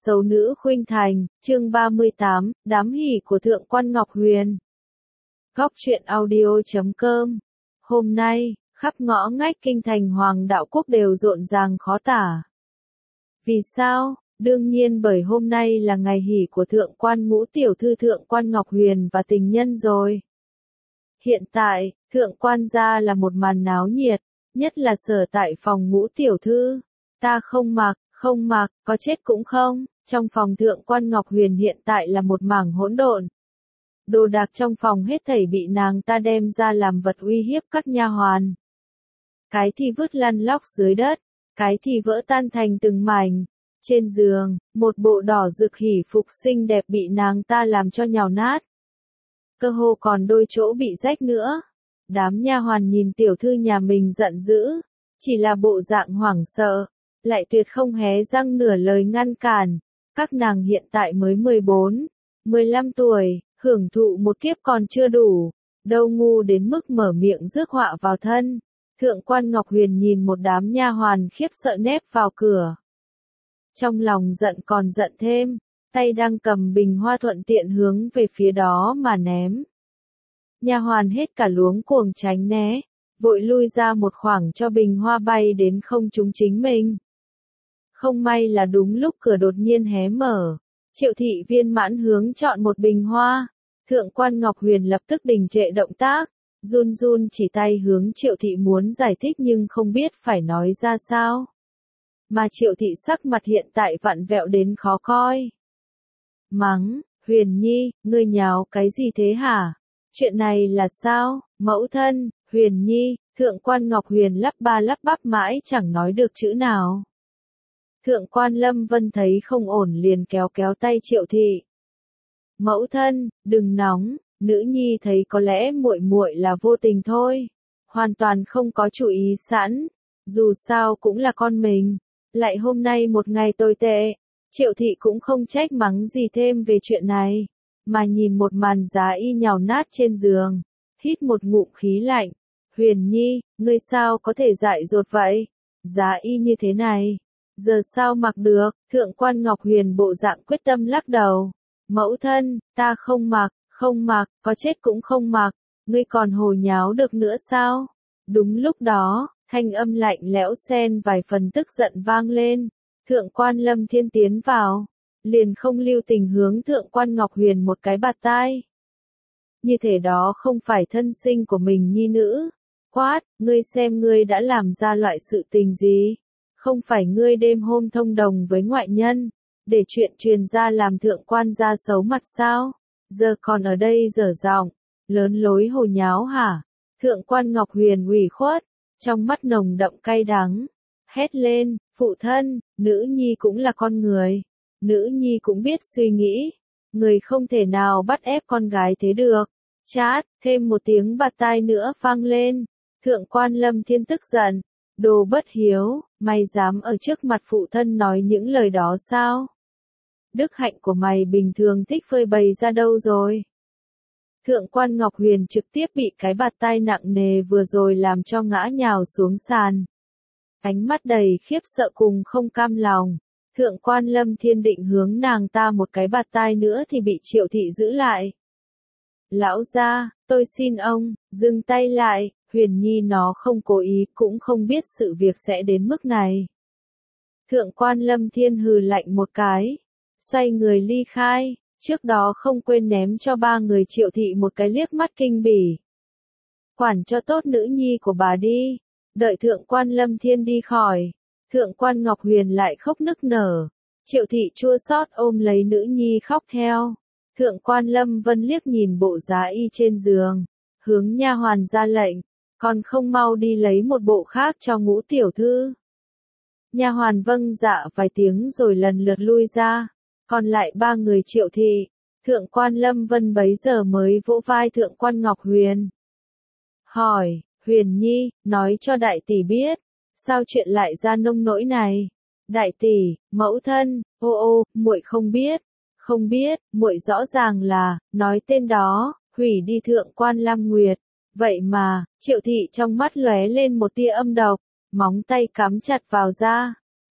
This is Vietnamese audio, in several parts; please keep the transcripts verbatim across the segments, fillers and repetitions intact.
Xấu nữ khuynh thành, chương ba mươi tám, đám hỉ của Thượng quan Ngọc Huyền. Góc truyện audio chấm com. Hôm nay, khắp ngõ ngách kinh thành Hoàng Đạo Quốc đều rộn ràng khó tả. Vì sao? Đương nhiên bởi hôm nay là ngày hỉ của Thượng quan Ngũ tiểu thư Thượng quan Ngọc Huyền và tình nhân rồi. Hiện tại, Thượng quan gia là một màn náo nhiệt, nhất là sở tại phòng Ngũ tiểu thư. Ta không mặc, không mặc, có chết cũng không. Trong phòng Thượng quan Ngọc Huyền hiện tại là một mảng hỗn độn. Đồ đạc trong phòng hết thảy bị nàng ta đem ra làm vật uy hiếp các nha hoàn. Cái thì vứt lăn lóc dưới đất, cái thì vỡ tan thành từng mảnh. Trên giường, một bộ đỏ rực hỉ phục xinh đẹp bị nàng ta làm cho nhào nát. Cơ hồ còn đôi chỗ bị rách nữa. Đám nha hoàn nhìn tiểu thư nhà mình giận dữ, chỉ là bộ dạng hoảng sợ, lại tuyệt không hé răng nửa lời ngăn cản. Các nàng hiện tại mới mười bốn, mười lăm tuổi, hưởng thụ một kiếp còn chưa đủ, đâu ngu đến mức mở miệng rước họa vào thân. Thượng quan Ngọc Huyền nhìn một đám nha hoàn khiếp sợ nép vào cửa. Trong lòng giận còn giận thêm, tay đang cầm bình hoa thuận tiện hướng về phía đó mà ném. Nha hoàn hết cả luống cuồng tránh né, vội lui ra một khoảng cho bình hoa bay đến không trúng chính mình. Không may là đúng lúc cửa đột nhiên hé mở, Triệu thị viên mãn hướng chọn một bình hoa. Thượng quan Ngọc Huyền lập tức đình trệ động tác, run run chỉ tay hướng Triệu thị muốn giải thích nhưng không biết phải nói ra sao. Mà Triệu thị sắc mặt hiện tại vặn vẹo đến khó coi. Mắng, Huyền Nhi, ngươi nháo cái gì thế hả? Chuyện này là sao? Mẫu thân, Huyền Nhi, Thượng quan Ngọc Huyền lắp ba lắp bắp mãi chẳng nói được chữ nào. Thượng quan Lâm Vân thấy không ổn liền kéo kéo tay Triệu thị. Mẫu thân, đừng nóng, nữ nhi thấy có lẽ muội muội là vô tình thôi, hoàn toàn không có chủ ý sẵn, dù sao cũng là con mình, lại hôm nay một ngày tồi tệ. Triệu thị cũng không trách mắng gì thêm về chuyện này, mà nhìn một màn giá y nhào nát trên giường, hít một ngụm khí lạnh. Huyền Nhi, ngươi sao có thể dại dột vậy? Giá y như thế này, giờ sao mặc được? Thượng quan Ngọc Huyền bộ dạng quyết tâm lắc đầu. Mẫu thân, ta không mặc, không mặc, có chết cũng không mặc, ngươi còn hồ nháo được nữa sao? Đúng lúc đó, thanh âm lạnh lẽo xen vài phần tức giận vang lên. Thượng quan Lâm Thiên tiến vào, liền không lưu tình hướng Thượng quan Ngọc Huyền một cái bạt tai. Như thể đó không phải thân sinh của mình nhi nữ. Quát, ngươi xem ngươi đã làm ra loại sự tình gì? Không phải ngươi đêm hôm thông đồng với ngoại nhân, để chuyện truyền ra làm Thượng quan gia xấu mặt sao? Giờ còn ở đây dở giọng, lớn lối hồ nháo hả? Thượng quan Ngọc Huyền ủy khuất, trong mắt nồng đậm cay đắng, hét lên, phụ thân, nữ nhi cũng là con người, nữ nhi cũng biết suy nghĩ, người không thể nào bắt ép con gái thế được. Chát, thêm một tiếng bạt tai nữa vang lên. Thượng quan Lâm Thiên tức giận, đồ bất hiếu, mày dám ở trước mặt phụ thân nói những lời đó sao? Đức hạnh của mày bình thường thích phơi bày ra đâu rồi? Thượng quan Ngọc Huyền trực tiếp bị cái bạt tai nặng nề vừa rồi làm cho ngã nhào xuống sàn. Ánh mắt đầy khiếp sợ cùng không cam lòng. Thượng quan Lâm Thiên định hướng nàng ta một cái bạt tai nữa thì bị Triệu thị giữ lại. Lão gia, tôi xin ông, dừng tay lại, Huyền Nhi nó không cố ý cũng không biết sự việc sẽ đến mức này. Thượng quan Lâm Thiên hừ lạnh một cái, xoay người ly khai, trước đó không quên ném cho ba người Triệu thị một cái liếc mắt kinh bỉ. Quản cho tốt nữ nhi của bà đi. Đợi Thượng quan Lâm Thiên đi khỏi, Thượng quan Ngọc Huyền lại khóc nức nở. Triệu thị chua xót ôm lấy nữ nhi khóc theo. Thượng quan Lâm Vân liếc nhìn bộ giá y trên giường, hướng nha hoàn ra lệnh, còn không mau đi lấy một bộ khác cho Ngũ tiểu thư. Nha hoàn vâng dạ vài tiếng rồi lần lượt lui ra, còn lại ba người Triệu thị. Thượng quan Lâm Vân bấy giờ mới vỗ vai Thượng quan Ngọc Huyền. Hỏi, Huyền Nhi, nói cho đại tỷ biết, sao chuyện lại ra nông nỗi này? Đại tỷ, mẫu thân, ô ô, muội không biết, không biết, muội rõ ràng là, nói tên đó, hủy đi Thượng quan Lam Nguyệt. Vậy mà, Triệu thị trong mắt lóe lên một tia âm độc, móng tay cắm chặt vào da.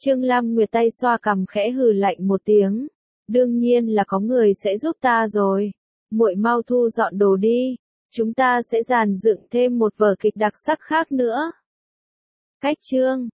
Trương Lam Nguyệt tay xoa cằm khẽ hừ lạnh một tiếng. Đương nhiên là có người sẽ giúp ta rồi. Muội mau thu dọn đồ đi. Chúng ta sẽ dàn dựng thêm một vở kịch đặc sắc khác nữa. Cách chương